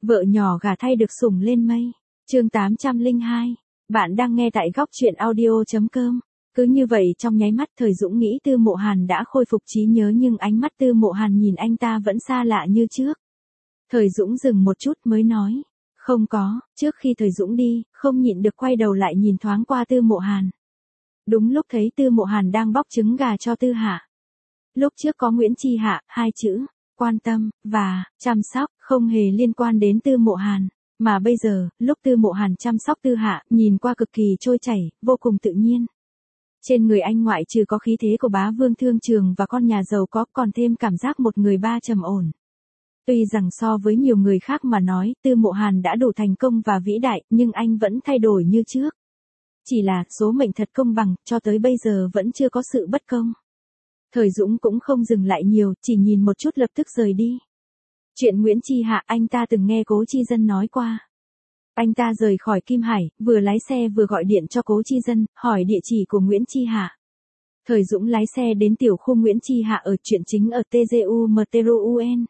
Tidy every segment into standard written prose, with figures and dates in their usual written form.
Vợ nhỏ gả thay được sủng lên mây. Chương 802. Bạn đang nghe tại góc truyện audio.com. Cứ như vậy trong nháy mắt Thời Dũng nghĩ Tư Mộ Hàn đã khôi phục trí nhớ nhưng ánh mắt Tư Mộ Hàn nhìn anh ta vẫn xa lạ như trước. Thời Dũng dừng một chút mới nói. Không có, trước khi Thời Dũng đi, không nhịn được quay đầu lại nhìn thoáng qua Tư Mộ Hàn. Đúng lúc thấy Tư Mộ Hàn đang bóc trứng gà cho Tư Hạ. Lúc trước có Nguyễn Chi Hạ, hai chữ, quan tâm, và, chăm sóc, không hề liên quan đến Tư Mộ Hàn. Mà bây giờ, lúc Tư Mộ Hàn chăm sóc Tư Hạ, nhìn qua cực kỳ trôi chảy, vô cùng tự nhiên. Trên người anh ngoại trừ có khí thế của bá vương thương trường và con nhà giàu có còn thêm cảm giác một người ba trầm ổn. Tuy rằng so với nhiều người khác mà nói Tư Mộ Hàn đã đủ thành công và vĩ đại nhưng anh vẫn thay đổi như trước. Chỉ là số mệnh thật công bằng, cho tới bây giờ vẫn chưa có sự bất công. Thời Dũng cũng không dừng lại nhiều, chỉ nhìn một chút lập tức rời đi. Chuyện Nguyễn Chi Hạ anh ta từng nghe Cố Chi Dân nói qua. Anh ta rời khỏi Kim Hải, vừa lái xe vừa gọi điện cho Cố Chi Dân, hỏi địa chỉ của Nguyễn Chi Hạ. Thời Dũng lái xe đến tiểu khu Nguyễn Chi Hạ ở chuyện chính ở TGUMTRUN.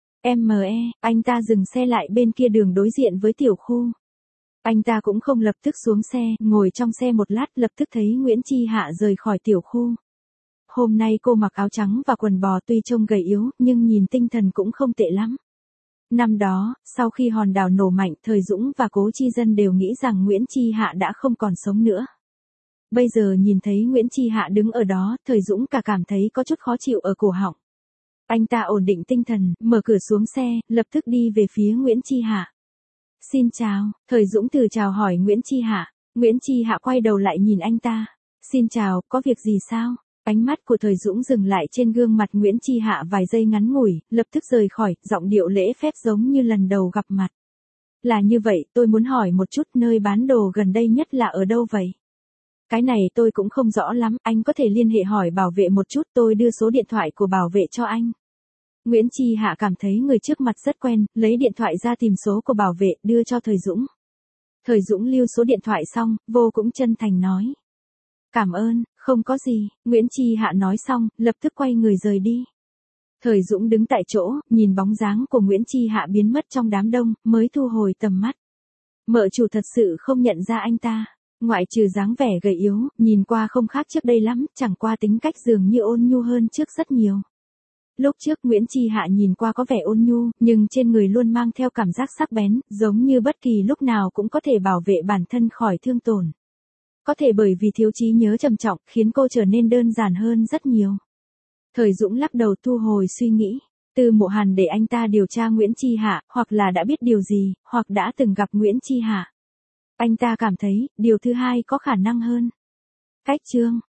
Anh ta dừng xe lại bên kia đường đối diện với tiểu khu. Anh ta cũng không lập tức xuống xe, ngồi trong xe một lát lập tức thấy Nguyễn Chi Hạ rời khỏi tiểu khu. Hôm nay cô mặc áo trắng và quần bò tuy trông gầy yếu, nhưng nhìn tinh thần cũng không tệ lắm. Năm đó, sau khi hòn đảo nổ mạnh, Thời Dũng và Cố Chi Dân đều nghĩ rằng Nguyễn Chi Hạ đã không còn sống nữa. Bây giờ nhìn thấy Nguyễn Chi Hạ đứng ở đó, Thời Dũng cả cảm thấy có chút khó chịu ở cổ họng. Anh ta ổn định tinh thần, mở cửa xuống xe, lập tức đi về phía Nguyễn Chi Hạ. Xin chào, Thời Dũng từ chào hỏi Nguyễn Chi Hạ. Nguyễn Chi Hạ quay đầu lại nhìn anh ta. Xin chào, có việc gì sao? Ánh mắt của Thời Dũng dừng lại trên gương mặt Nguyễn Chi Hạ vài giây ngắn ngủi, lập tức rời khỏi, giọng điệu lễ phép giống như lần đầu gặp mặt. Là như vậy, tôi muốn hỏi một chút nơi bán đồ gần đây nhất là ở đâu vậy? Cái này tôi cũng không rõ lắm, anh có thể liên hệ hỏi bảo vệ một chút, tôi đưa số điện thoại của bảo vệ cho anh. Nguyễn Chi Hạ cảm thấy người trước mặt rất quen, lấy điện thoại ra tìm số của bảo vệ, đưa cho Thời Dũng. Thời Dũng lưu số điện thoại xong, vô cũng chân thành nói. Cảm ơn, không có gì, Nguyễn Chi Hạ nói xong, lập tức quay người rời đi. Thời Dũng đứng tại chỗ, nhìn bóng dáng của Nguyễn Chi Hạ biến mất trong đám đông, mới thu hồi tầm mắt. Mợ chủ thật sự không nhận ra anh ta. Ngoại trừ dáng vẻ gầy yếu, nhìn qua không khác trước đây lắm, chẳng qua tính cách dường như ôn nhu hơn trước rất nhiều. Lúc trước Nguyễn Chi Hạ nhìn qua có vẻ ôn nhu, nhưng trên người luôn mang theo cảm giác sắc bén, giống như bất kỳ lúc nào cũng có thể bảo vệ bản thân khỏi thương tổn. Có thể bởi vì thiếu trí nhớ trầm trọng, khiến cô trở nên đơn giản hơn rất nhiều. Thời Dũng lắc đầu thu hồi suy nghĩ. Tư Mộ Hàn để anh ta điều tra Nguyễn Chi Hạ, hoặc là đã biết điều gì, hoặc đã từng gặp Nguyễn Chi Hạ. Anh ta cảm thấy, điều thứ hai có khả năng hơn. Cách chương